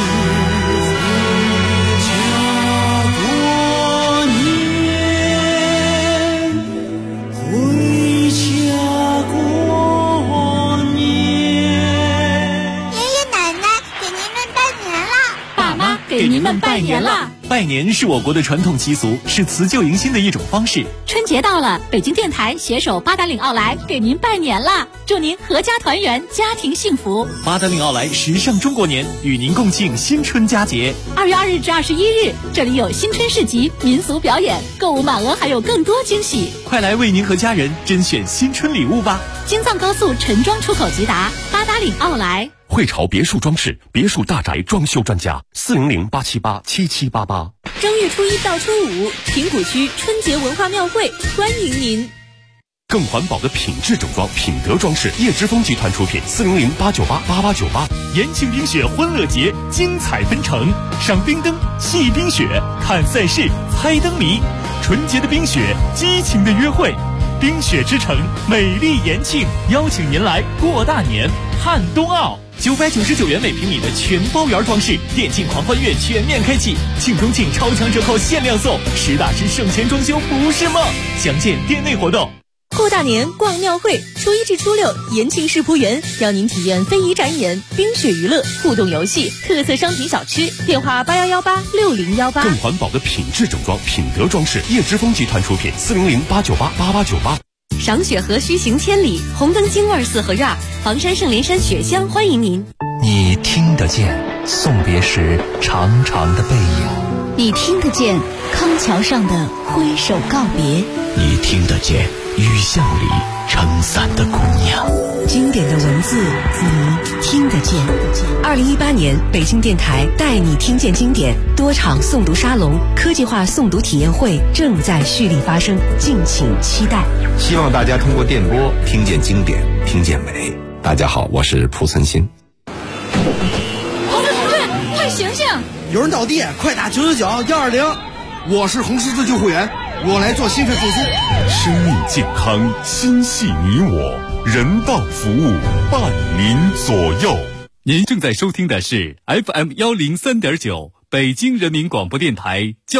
S17: 给您们拜年了！
S3: 拜年是我国的传统习俗，是辞旧迎新的一种方式。
S17: 春节到了，北京电台携手八达岭奥莱给您拜年啦！祝您阖家团圆，家庭幸福。
S3: 八达岭奥莱时尚中国年，与您共庆新春佳节。
S17: 2月2日至21日，这里有新春市集、民俗表演，购物满额还有更多惊喜。
S3: 快来为您和家人甄选新春礼物吧！
S17: 京藏高速陈庄出口直达，八达岭奥莱。
S7: 汇潮别墅装饰，别墅大宅装修专家，400-878-7788。
S17: 正月初1到初5，平谷区春节文化庙会欢迎您。
S7: 更环保的品质整装，品德装饰，叶之峰集团出品，400-898-8898。延庆冰雪欢乐节精彩纷呈，赏冰灯，戏冰雪，看赛事，猜灯谜，纯洁的冰雪，激情的约会。冰雪之城，美丽延庆，邀请您来过大年，看冬奥。999元每平米的全包圆装饰，电竞狂欢月全面开启，庆中庆超强折扣限量送，实打实省钱装修不是梦。详见店内活动。
S17: 过大年逛庙会，初1至初6，延庆世仆园邀您体验非遗展演、冰雪娱乐、互动游戏、特色商品小吃。电话81186018。
S7: 更环保的品质整装，品德装饰，叶之峰集团出品，400-898-8898。
S1: 赏雪河须行千里，红灯京味4合院，房山圣莲山雪乡欢迎您。
S3: 你听得见送别时长长的背影，
S4: 你听得见康桥上的挥手告别，
S3: 你听得见雨巷里撑伞的姑娘。
S1: 经典的文字，你听得见。2018年，北京电台带你听见经典多场诵读沙龙、科技化诵读体验会正在蓄力发生，敬请期待。
S11: 希望大家通过电波听见经典，听见美。大家好，我是蒲存昕。
S17: 同志，快醒醒！
S10: 有人倒地，快打999-120。我是红十字救护员，我来做心肺复苏。
S7: 生命健康，心系你我，人道服务伴您左右。
S13: 您正在收听的是 FM103.9北京人民广播电台交